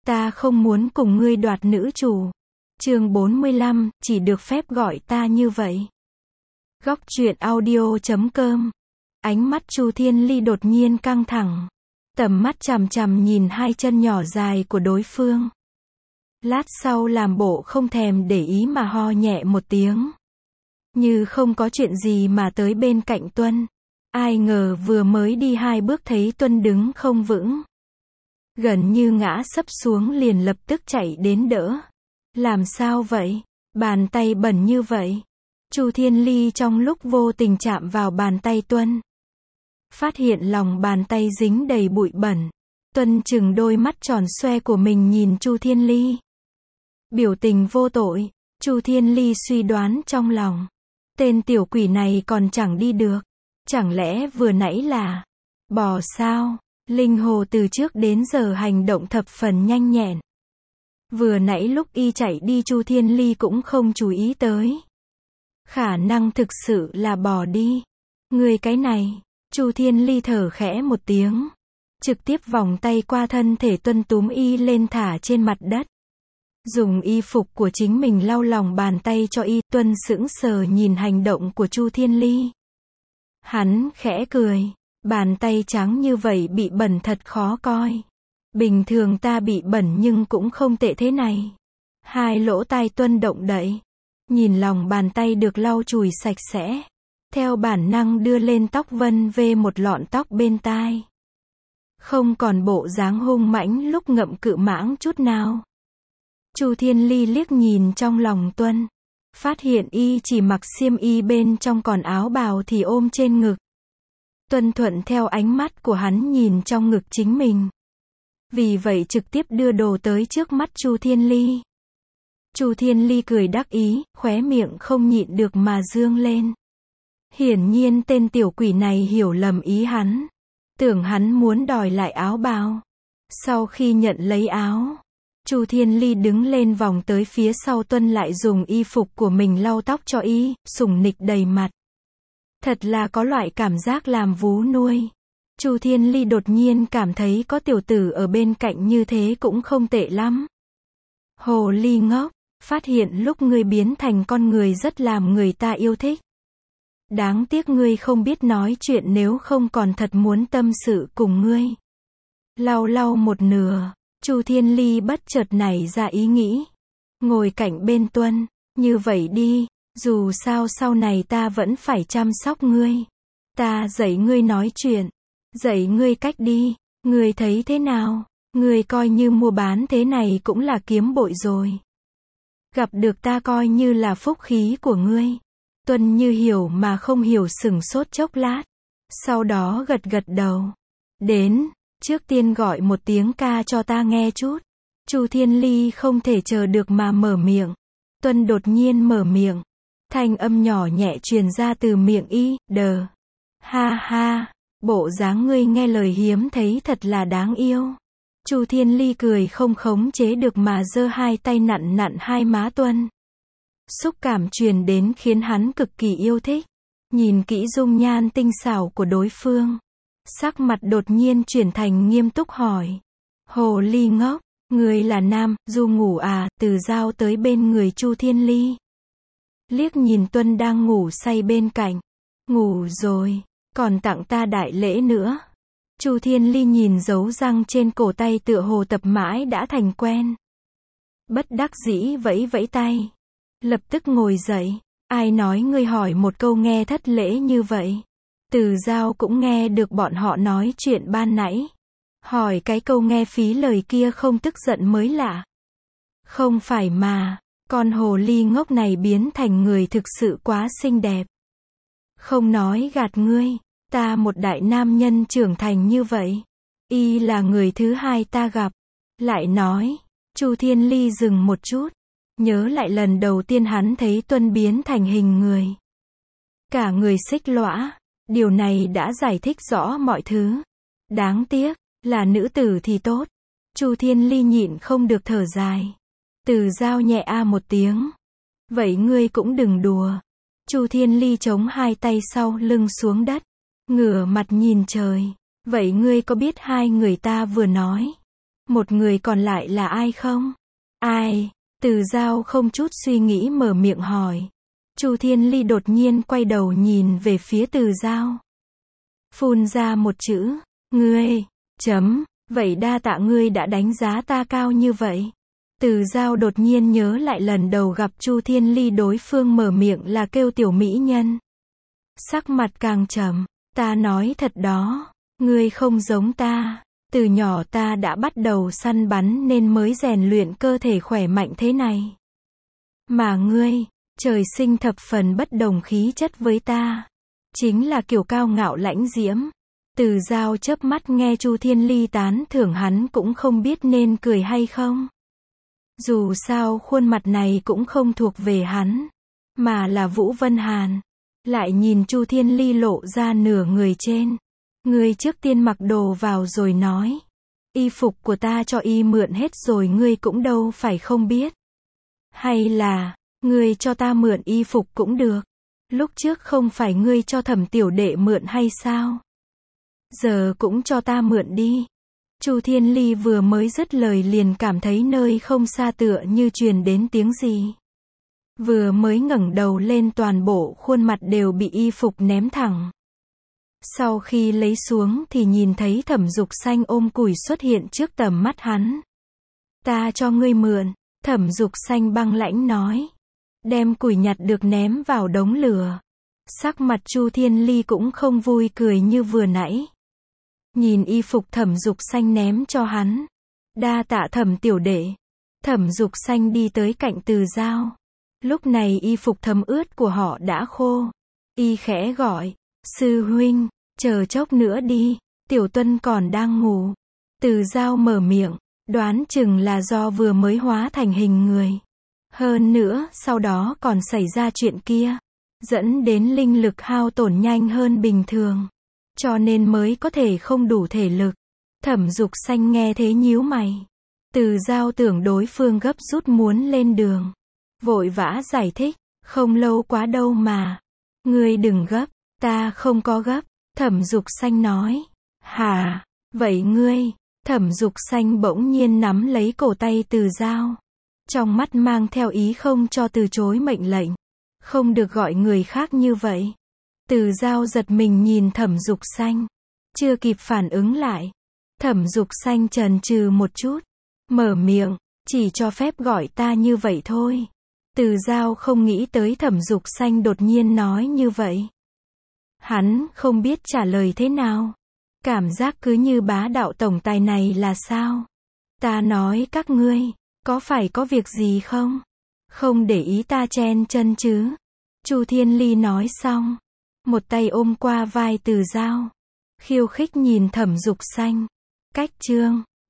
Ta không muốn cùng ngươi đoạt nữ chủ. Chương 45, chỉ được phép gọi ta như vậy. Góc truyện audio.com. Ánh mắt Chu Thiên Ly đột nhiên căng thẳng. Tầm mắt chằm chằm nhìn hai chân nhỏ dài của đối phương. Lát sau làm bộ không thèm để ý mà ho nhẹ một tiếng. Như không có chuyện gì mà tới bên cạnh Tuân. Ai ngờ vừa mới đi 2 bước thấy Tuân đứng không vững. Gần như ngã sấp xuống liền lập tức chạy đến đỡ. Làm sao vậy? Bàn tay bẩn như vậy. Chu Thiên Ly trong lúc vô tình chạm vào bàn tay Tuân. Phát hiện lòng bàn tay dính đầy bụi bẩn. Tuân chừng đôi mắt tròn xoe của mình nhìn Chu Thiên Ly. Biểu tình vô tội. Chu Thiên Ly suy đoán trong lòng. Tên tiểu quỷ này còn chẳng đi được. Chẳng lẽ vừa nãy là bò sao? Linh Hồ từ trước đến giờ hành động thập phần nhanh nhẹn. Vừa nãy lúc y chạy đi Chu Thiên Ly cũng không chú ý tới. Khả năng thực sự là bò đi. Người cái này. Chu Thiên Ly thở khẽ một tiếng. Trực tiếp vòng tay qua thân thể Tuân túm y lên thả trên mặt đất. Dùng y phục của chính mình lau lòng bàn tay cho y. Tuân sững sờ nhìn hành động của Chu Thiên Ly. Hắn khẽ cười. Bàn tay trắng như vậy bị bẩn thật khó coi. Bình thường ta bị bẩn nhưng cũng không tệ thế này. Hai lỗ tai Tuân động đậy. Nhìn lòng bàn tay được lau chùi sạch sẽ. Theo bản năng đưa lên tóc vân vê một lọn tóc bên tai. Không còn bộ dáng hung mãnh lúc ngậm cự mãng chút nào. Chu Thiên Ly liếc nhìn trong lòng Tuân. Phát hiện y chỉ mặc xiêm y bên trong còn áo bào thì ôm trên ngực. Tuân thuận theo ánh mắt của hắn nhìn trong ngực chính mình. Vì vậy trực tiếp đưa đồ tới trước mắt Chu Thiên Ly. Chu Thiên Ly cười đắc ý, khóe miệng không nhịn được mà dương lên. Hiển nhiên tên tiểu quỷ này hiểu lầm ý hắn. Tưởng hắn muốn đòi lại áo bào. Sau khi nhận lấy áo, Chu Thiên Ly đứng lên vòng tới phía sau Tuân lại dùng y phục của mình lau tóc cho y, sủng nịch đầy mặt. Thật là có loại cảm giác làm vú nuôi. Chu Thiên Ly đột nhiên cảm thấy có tiểu tử ở bên cạnh như thế cũng không tệ lắm. Hồ ly ngốc, phát hiện lúc ngươi biến thành con người rất làm người ta yêu thích. Đáng tiếc ngươi không biết nói chuyện, nếu không còn thật muốn tâm sự cùng ngươi. Lau một nửa, Chu Thiên Ly bất chợt nảy ra ý nghĩ. Ngồi cạnh bên Tuân, như vậy đi, dù sao sau này ta vẫn phải chăm sóc ngươi. Ta dạy ngươi nói chuyện, dạy ngươi cách đi, ngươi thấy thế nào? Ngươi coi như mua bán thế này cũng là kiếm bội rồi. Gặp được ta coi như là phúc khí của ngươi. Tuân như hiểu mà không hiểu sửng sốt chốc lát. Sau đó gật gật đầu. Đến, trước tiên gọi một tiếng ca cho ta nghe chút. Chu Thiên Ly không thể chờ được mà mở miệng. Tuân đột nhiên mở miệng. Thanh âm nhỏ nhẹ truyền ra từ miệng y, đờ. Ha ha, bộ dáng ngươi nghe lời hiếm thấy thật là đáng yêu. Chu Thiên Ly cười không khống chế được mà giơ hai tay nặn nặn hai má Tuân. Xúc cảm truyền đến khiến hắn cực kỳ yêu thích. Nhìn kỹ dung nhan tinh xảo của đối phương. Sắc mặt đột nhiên chuyển thành nghiêm túc hỏi. Hồ ly ngốc, người là nam, du ngủ à? Từ Giao tới bên người Chu Thiên Ly. Liếc nhìn Tuân đang ngủ say bên cạnh. Ngủ rồi, còn tặng ta đại lễ nữa. Chu Thiên Ly nhìn dấu răng trên cổ tay tựa hồ tập mãi đã thành quen. Bất đắc dĩ vẫy vẫy tay. Lập tức ngồi dậy. Ai nói ngươi hỏi một câu nghe thất lễ như vậy? Từ Giao cũng nghe được bọn họ nói chuyện ban nãy. Hỏi cái câu nghe phí lời kia không tức giận mới lạ. Không phải mà, con hồ ly ngốc này biến thành người thực sự quá xinh đẹp. Không nói gạt ngươi, ta một đại nam nhân trưởng thành như vậy. Y là người thứ hai ta gặp. Lại nói, Chu Thiên Ly dừng một chút. Nhớ lại lần đầu tiên hắn thấy Tuân biến thành hình người. Cả người xích lõa. Điều này đã giải thích rõ mọi thứ. Đáng tiếc, là nữ tử thì tốt. Chu Thiên Ly nhịn không được thở dài. Từ Giao nhẹ a một tiếng. Vậy ngươi cũng đừng đùa. Chu Thiên Ly chống hai tay sau lưng xuống đất. Ngửa mặt nhìn trời. Vậy ngươi có biết hai người ta vừa nói Một người còn lại là ai không? Ai? Từ Dao không chút suy nghĩ mở miệng hỏi. Chu Thiên Ly đột nhiên quay đầu nhìn về phía Từ Dao. Phun ra một chữ. Ngươi. Vậy đa tạ ngươi đã đánh giá ta cao như vậy. Từ Dao đột nhiên nhớ lại lần đầu gặp Chu Thiên Ly đối phương mở miệng là kêu tiểu mỹ nhân. Sắc mặt càng trầm. Ta nói thật đó. Ngươi không giống ta. Từ nhỏ ta đã bắt đầu săn bắn nên mới rèn luyện cơ thể khỏe mạnh thế này. Mà ngươi, trời sinh thập phần bất đồng khí chất với ta. Chính là kiểu cao ngạo lãnh diễm. Từ Dao chớp mắt nghe Chu Thiên Ly tán thưởng hắn cũng không biết nên cười hay không. Dù sao khuôn mặt này cũng không thuộc về hắn, mà là Vũ Vân Hàn. Lại nhìn Chu Thiên Ly lộ ra nửa người trên. Ngươi trước tiên mặc đồ vào rồi nói. Y phục của ta cho y mượn hết rồi ngươi cũng đâu phải không biết. Hay là, ngươi cho ta mượn y phục cũng được. Lúc trước không phải ngươi cho Thẩm tiểu đệ mượn hay sao? Giờ cũng cho ta mượn đi. Chu Thiên Ly vừa mới dứt lời liền cảm thấy nơi không xa tựa như truyền đến tiếng gì. Vừa mới ngẩng đầu lên toàn bộ khuôn mặt đều bị y phục ném thẳng. Sau khi lấy xuống thì nhìn thấy Thẩm Dục Xanh ôm củi xuất hiện trước tầm mắt hắn. Ta cho ngươi mượn, Thẩm Dục Xanh băng lãnh nói. Đem củi nhặt được ném vào đống lửa. Sắc mặt Chu Thiên Ly cũng không vui cười như vừa nãy. Nhìn y phục Thẩm Dục Xanh ném cho hắn. Đa tạ Thẩm tiểu đệ. Thẩm Dục Xanh đi tới cạnh Từ Dao. Lúc này y phục thấm ướt của họ đã khô. Y khẽ gọi. Sư huynh, chờ chốc nữa đi. Tiểu Tuân còn đang ngủ. Từ Dao mở miệng. Đoán chừng là do vừa mới hóa thành hình người. Hơn nữa, sau đó còn xảy ra chuyện kia. Dẫn đến linh lực hao tổn nhanh hơn bình thường. Cho nên mới có thể không đủ thể lực. Thẩm Dục Xanh nghe thế nhíu mày. Từ Dao tưởng đối phương gấp rút muốn lên đường. Vội vã giải thích. Không lâu quá đâu mà. Ngươi đừng gấp. Ta không có gấp. Thẩm Dục Xanh nói. Hả? Vậy ngươi? Thẩm Dục Xanh bỗng nhiên nắm lấy cổ tay Từ Dao. Trong mắt mang theo ý không cho từ chối mệnh lệnh. Không được gọi người khác như vậy. Từ Dao giật mình nhìn Thẩm Dục Xanh. Chưa kịp phản ứng lại. Thẩm Dục Xanh chần chừ một chút. Mở miệng. Chỉ cho phép gọi ta như vậy thôi. Từ Dao không nghĩ tới Thẩm Dục Xanh đột nhiên nói như vậy. Hắn không biết trả lời thế nào. Cảm giác cứ như bá đạo tổng tài này là sao? Ta nói các ngươi, có phải có việc gì không? Không để ý ta chen chân chứ? Chu Thiên Ly nói xong. Một tay ôm qua vai Từ Dao. Khiêu khích nhìn Thẩm Dục Xanh. Cách chương